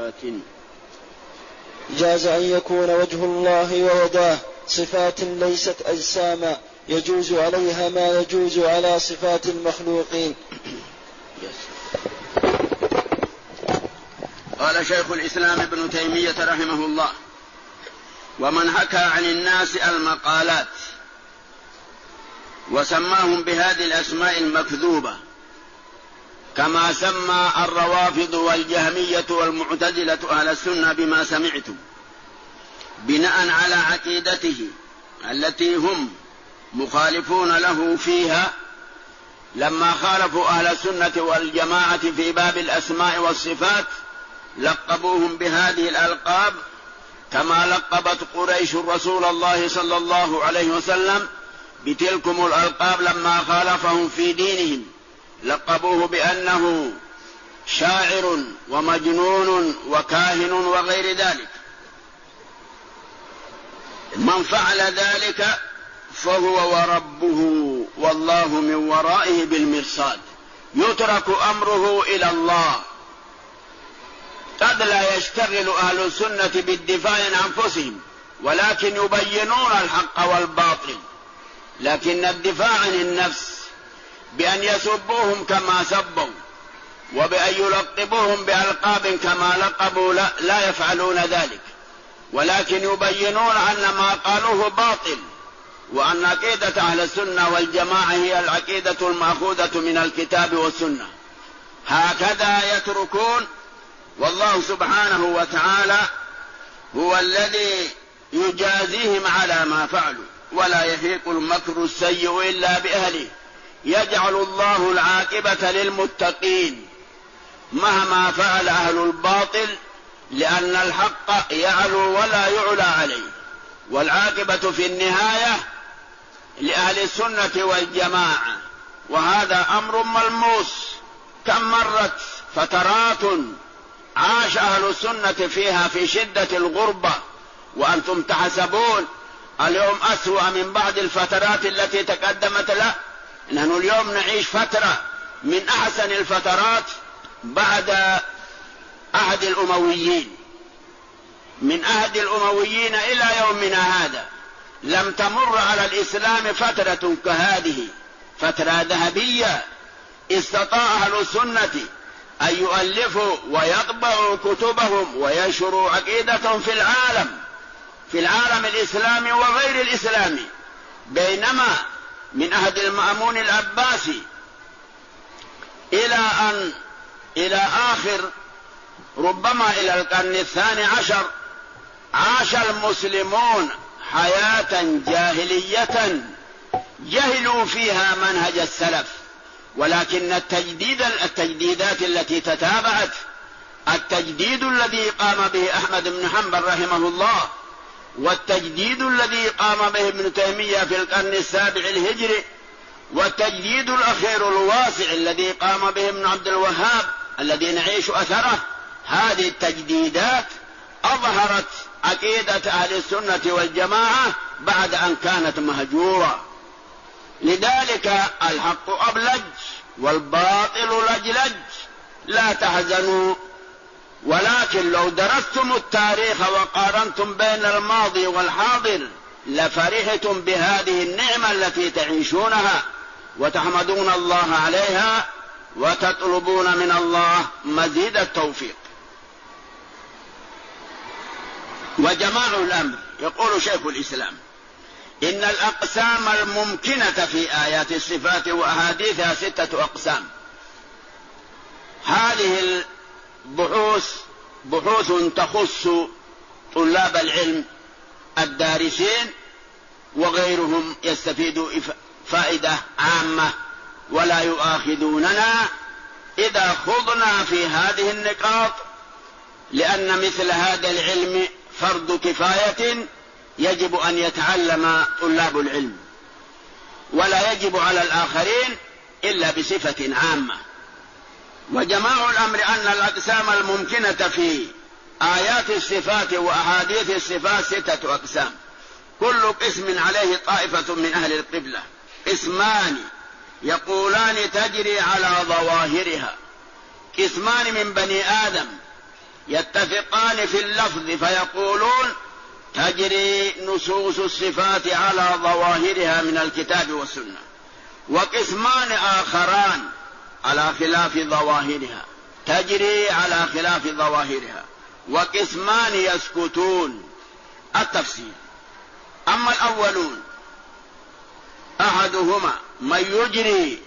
جاز أن يكون وجه الله ويداه صفات ليست أجساما، يجوز عليها ما يجوز على صفات المخلوقين. قال شيخ الإسلام ابن تيمية رحمه الله: ومن حكى عن الناس المقالات وسماهم بهذه الأسماء المكذوبة، كما سمى الروافض والجهمية والمعتزلة أهل السنة بما سمعتم، بناء على عقيدته التي هم مخالفون له فيها، لما خالفوا أهل السنة والجماعة في باب الأسماء والصفات لقبوهم بهذه الألقاب، كما لقبت قريش رسول الله صلى الله عليه وسلم بتلكم الألقاب لما خالفهم في دينهم، لقبوه بأنه شاعر ومجنون وكاهن وغير ذلك. من فعل ذلك فهو وربه والله من ورائه بالمرصاد، يترك أمره إلى الله. قد لا يشتغل أهل السنة بالدفاع عن أنفسهم، ولكن يبينون الحق والباطل، لكن الدفاع عن النفس بأن يسبوهم كما سبوا وبأن يلقبوهم بألقاب كما لقبوا لا يفعلون ذلك، ولكن يبينون أن ما قالوه باطل، وأن عقيدة أهل السنة والجماعة هي العقيدة المأخوذة من الكتاب والسنة. هكذا يتركون، والله سبحانه وتعالى هو الذي يجازيهم على ما فعلوا، ولا يحيق المكر السيء إلا بأهله، يجعل الله العاقبة للمتقين مهما فعل أهل الباطل، لأن الحق يعلو ولا يعلى عليه، والعاقبة في النهاية لأهل السنة والجماعة. وهذا أمر ملموس. كم مرت فترات عاش أهل السنة فيها في شدة الغربة، وأنتم تحسبون اليوم أسوأ من بعض الفترات التي تقدمت. لا، نحن اليوم نعيش فترة من أحسن الفترات بعد عهد الأمويين. من عهد الأمويين إلى يومنا هذا لم تمر على الإسلام فترة كهذه، فترة ذهبية استطاع أهل السنة أن يؤلفوا ويطبعوا كتبهم وينشروا عقيدتهم في العالم الإسلامي وغير الإسلامي. بينما من عهد المأمون العباسي إلى آخر ربما إلى القرن 12 عاش المسلمون حياة جاهلية جهلوا فيها منهج السلف، ولكن التجديدات التي تتابعت التجديد الذي قام به أحمد بن حنبل رحمه الله، والتجديد الذي قام به ابن تيمية في القرن السابع الهجري، والتجديد الأخير الواسع الذي قام به ابن عبد الوهاب الذي نعيش أثره، هذه التجديدات أظهرت عقيدة أهل السنة والجماعة بعد أن كانت مهجورة. لذلك الحق أبلج والباطل لجلج. لا تحزنوا، ولكن لو درستم التاريخ وقارنتم بين الماضي والحاضر لفرحتم بهذه النعمة التي تعيشونها وتحمدون الله عليها وتطلبون من الله مزيد التوفيق. وجماع الأمر، يقول شيخ الإسلام: إن الأقسام الممكنة في آيات الصفات وأحاديثها 6 أقسام. هذه بحوث تخص طلاب العلم الدارسين، وغيرهم يستفيد فائدة عامة، ولا يؤاخذوننا إذا خضنا في هذه النقاط، لأن مثل هذا العلم فرض كفاية يجب أن يتعلم طلاب العلم، ولا يجب على الآخرين إلا بصفة عامة. وجماع الأمر أن الأقسام الممكنة في آيات الصفات وأحاديث الصفات 6 أقسام، كل قسم عليه طائفة من أهل القبلة. قسمان يقولان تجري على ظواهرها، قسمان من بني آدم يتفقان في اللفظ فيقولون تجري نصوص الصفات على ظواهرها من الكتاب والسنة، وقسمان آخران على خلاف ظواهرها، تجري على خلاف ظواهرها، وقسمان يسكتون. التفسير: أما الأولون أحدهما من يجري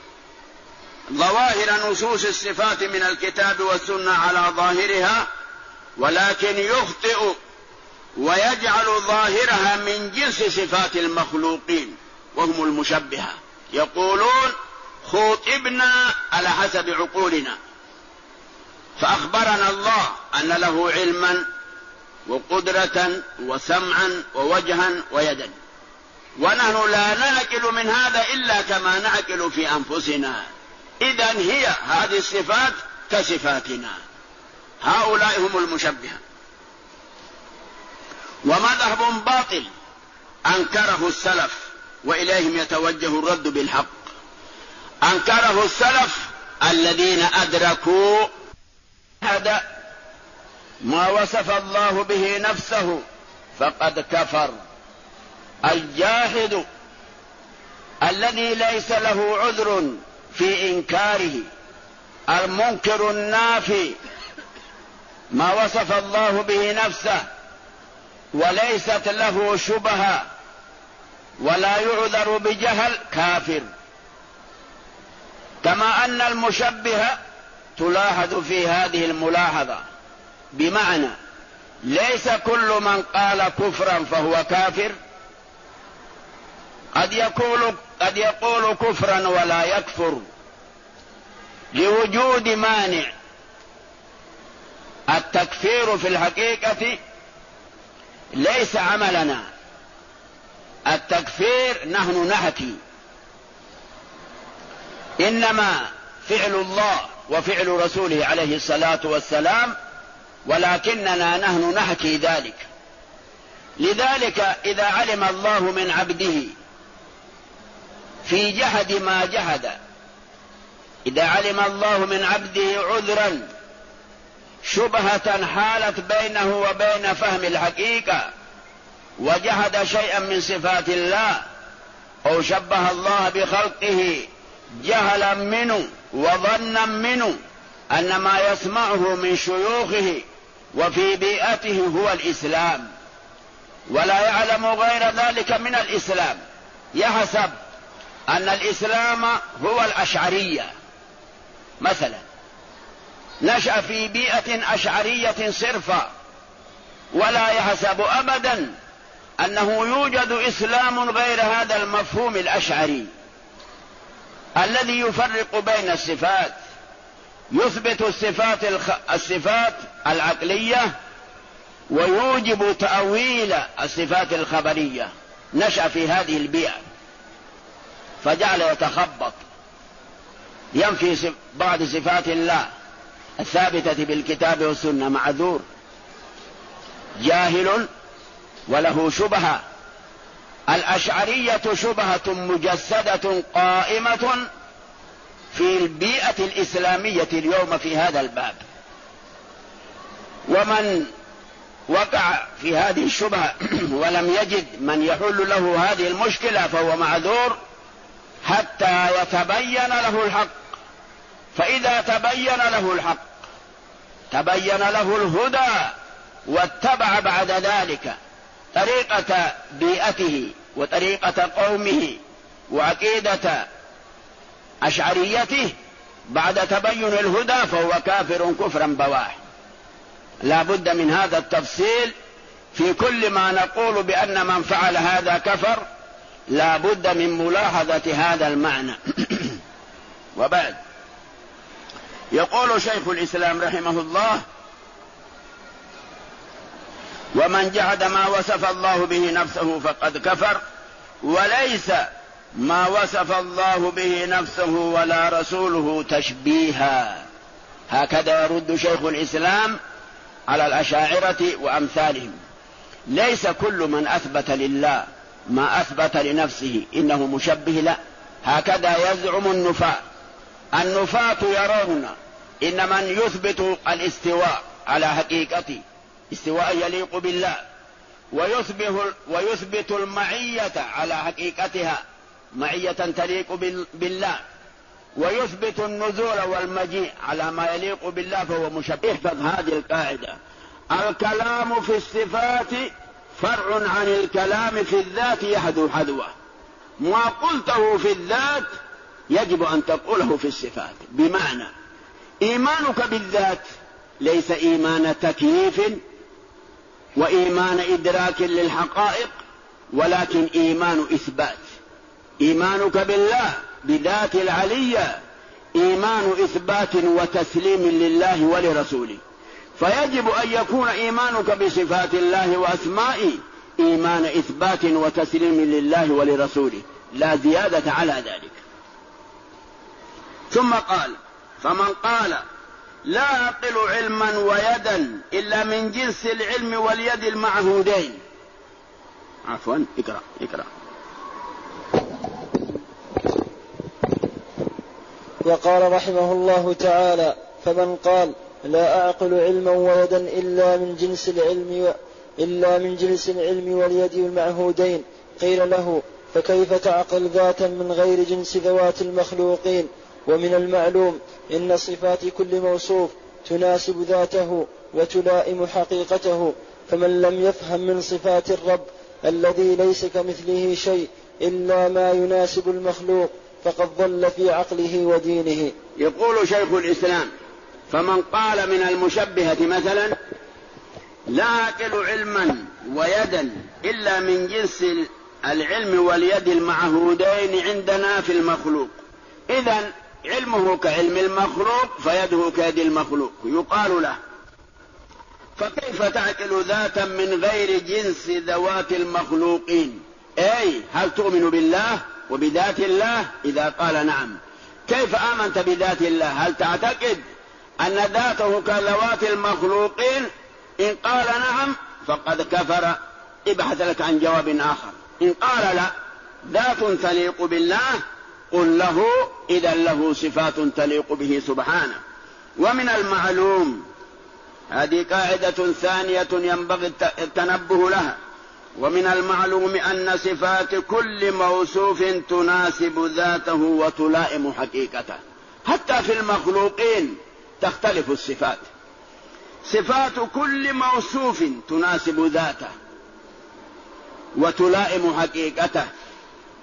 ظواهر نصوص الصفات من الكتاب والسنة على ظاهرها، ولكن يخطئ ويجعل ظاهرها من جنس صفات المخلوقين، وهم المشبهة، يقولون خطبنا على حسب عقولنا، فأخبرنا الله أن له علما وقدرة وسمعا ووجها ويدا، ونحن لا نعقل من هذا إلا كما نعقل في أنفسنا، إذن هي هذه الصفات كصفاتنا. هؤلاء هم المشبهة. ومذهب باطل أنكره السلف، وإليهم يتوجه الرد بالحق. أنكره السلف الذين أدركوا هذا ما وصف الله به نفسه فقد كفر. الجاحد الذي ليس له عذر في إنكاره، المنكر النافي ما وصف الله به نفسه وليست له شبهة ولا يعذر بجهل، كافر. كما أن المشبهة تلاحظ في هذه الملاحظة، بمعنى ليس كل من قال كفرا فهو كافر، قد يقول كفرا ولا يكفر لوجود مانع. التكفير في الحقيقة ليس عملنا، التكفير نحن نحكي، إنما فعل الله وفعل رسوله عليه الصلاة والسلام، ولكننا نحن نحكي ذلك. لذلك إذا علم الله من عبده في جهد ما جهد، إذا علم الله من عبده عذرا شبهة حالت بينه وبين فهم الحقيقة وجهد شيئا من صفات الله، أو شبه الله بخلقه جهلا منه وظنا منه أن ما يسمعه من شيوخه وفي بيئته هو الإسلام، ولا يعلم غير ذلك من الإسلام، يحسب أن الإسلام هو الأشعرية مثلا، نشأ في بيئة أشعرية صرفة، ولا يحسب أبدا أنه يوجد إسلام غير هذا المفهوم الأشعري الذي يفرق بين الصفات يثبت الصفات العقلية ويوجب تأويل الصفات الخبرية. نشأ في هذه البيئة فجعل يتخبط، ينفي بعض صفات الله الثابتة بالكتاب والسنة، معذور، جاهل وله شبهة. الأشعرية شبهة مجسدة قائمة في البيئة الإسلامية اليوم في هذا الباب، ومن وقع في هذه الشبهة ولم يجد من يحل له هذه المشكلة فهو معذور حتى يتبين له الحق. فإذا تبين له الحق تبين له الهدى، واتبع بعد ذلك طريقة بيئته وطريقة قومه وعقيدة أشعريته بعد تبين الهدى، فهو كافر كفرا بواح. لا بد من هذا التفصيل في كل ما نقول بأن من فعل هذا كفر، لا بد من ملاحظة هذا المعنى. وبعد، يقول شيخ الإسلام رحمه الله: ومن جحد ما وصف الله به نفسه فقد كفر، وليس ما وصف الله به نفسه ولا رسوله تشبيها. هكذا يرد شيخ الإسلام على الأشاعرة وأمثالهم. ليس كل من أثبت لله ما أثبت لنفسه إنه مشبه، لا، هكذا يزعم النفاة. النفاة يرون إن من يثبت الاستواء على حقيقته استواء يليق بالله، ويثبت المعية على حقيقتها معية تليق بالله، ويثبت النزول والمجيء على ما يليق بالله، فهو مشبه. احفظ هذه القاعدة: الكلام في الصفات فرع عن الكلام في الذات يحذو حذوه. ما قلته في الذات يجب أن تقوله في الصفات. بمعنى إيمانك بالذات ليس إيمان تكييف وإيمان إدراك للحقائق، ولكن إيمان إثبات. إيمانك بالله بذات العلية إيمان إثبات وتسليم لله ولرسوله، فيجب أن يكون إيمانك بصفات الله وأسمائه إيمان إثبات وتسليم لله ولرسوله، لا زيادة على ذلك. ثم قال: فمن قال لا أعقل علما ويدا إلا من جنس العلم واليد المعهودين. عفوا، اقرأ. وقال رحمه الله تعالى: فمن قال لا أعقل علما ويدا إلا من جنس العلم واليد المعهودين، قيل له: فكيف تعقل ذاتا من غير جنس ذوات المخلوقين؟ ومن المعلوم إن صفات كل موصوف تناسب ذاته وتلائم حقيقته، فمن لم يفهم من صفات الرب الذي ليس كمثله شيء إلا ما يناسب المخلوق فقد ضل في عقله ودينه. يقول شيخ الإسلام: فمن قال من المشبهة مثلا لا أعقل علما ويدا إلا من جنس العلم واليد المعهودين عندنا في المخلوق، إذن علمه كعلم المخلوق فيده كيد المخلوق، يقال له: فكيف تعقل ذاتا من غير جنس ذوات المخلوقين؟ أي هل تؤمن بالله وبذات الله؟ إذا قال نعم، كيف آمنت بذات الله؟ هل تعتقد أن ذاته كذوات المخلوقين؟ إن قال نعم فقد كفر. ابحث لك عن جواب آخر. إن قال لا، ذات تليق بالله، قل له إذا له صفات تليق به سبحانه. ومن المعلوم، هذه قاعدة ثانية ينبغي التنبه لها، ومن المعلوم أن صفات كل موصوف تناسب ذاته وتلائم حقيقته. حتى في المخلوقين تختلف الصفات، صفات كل موصوف تناسب ذاته وتلائم حقيقته،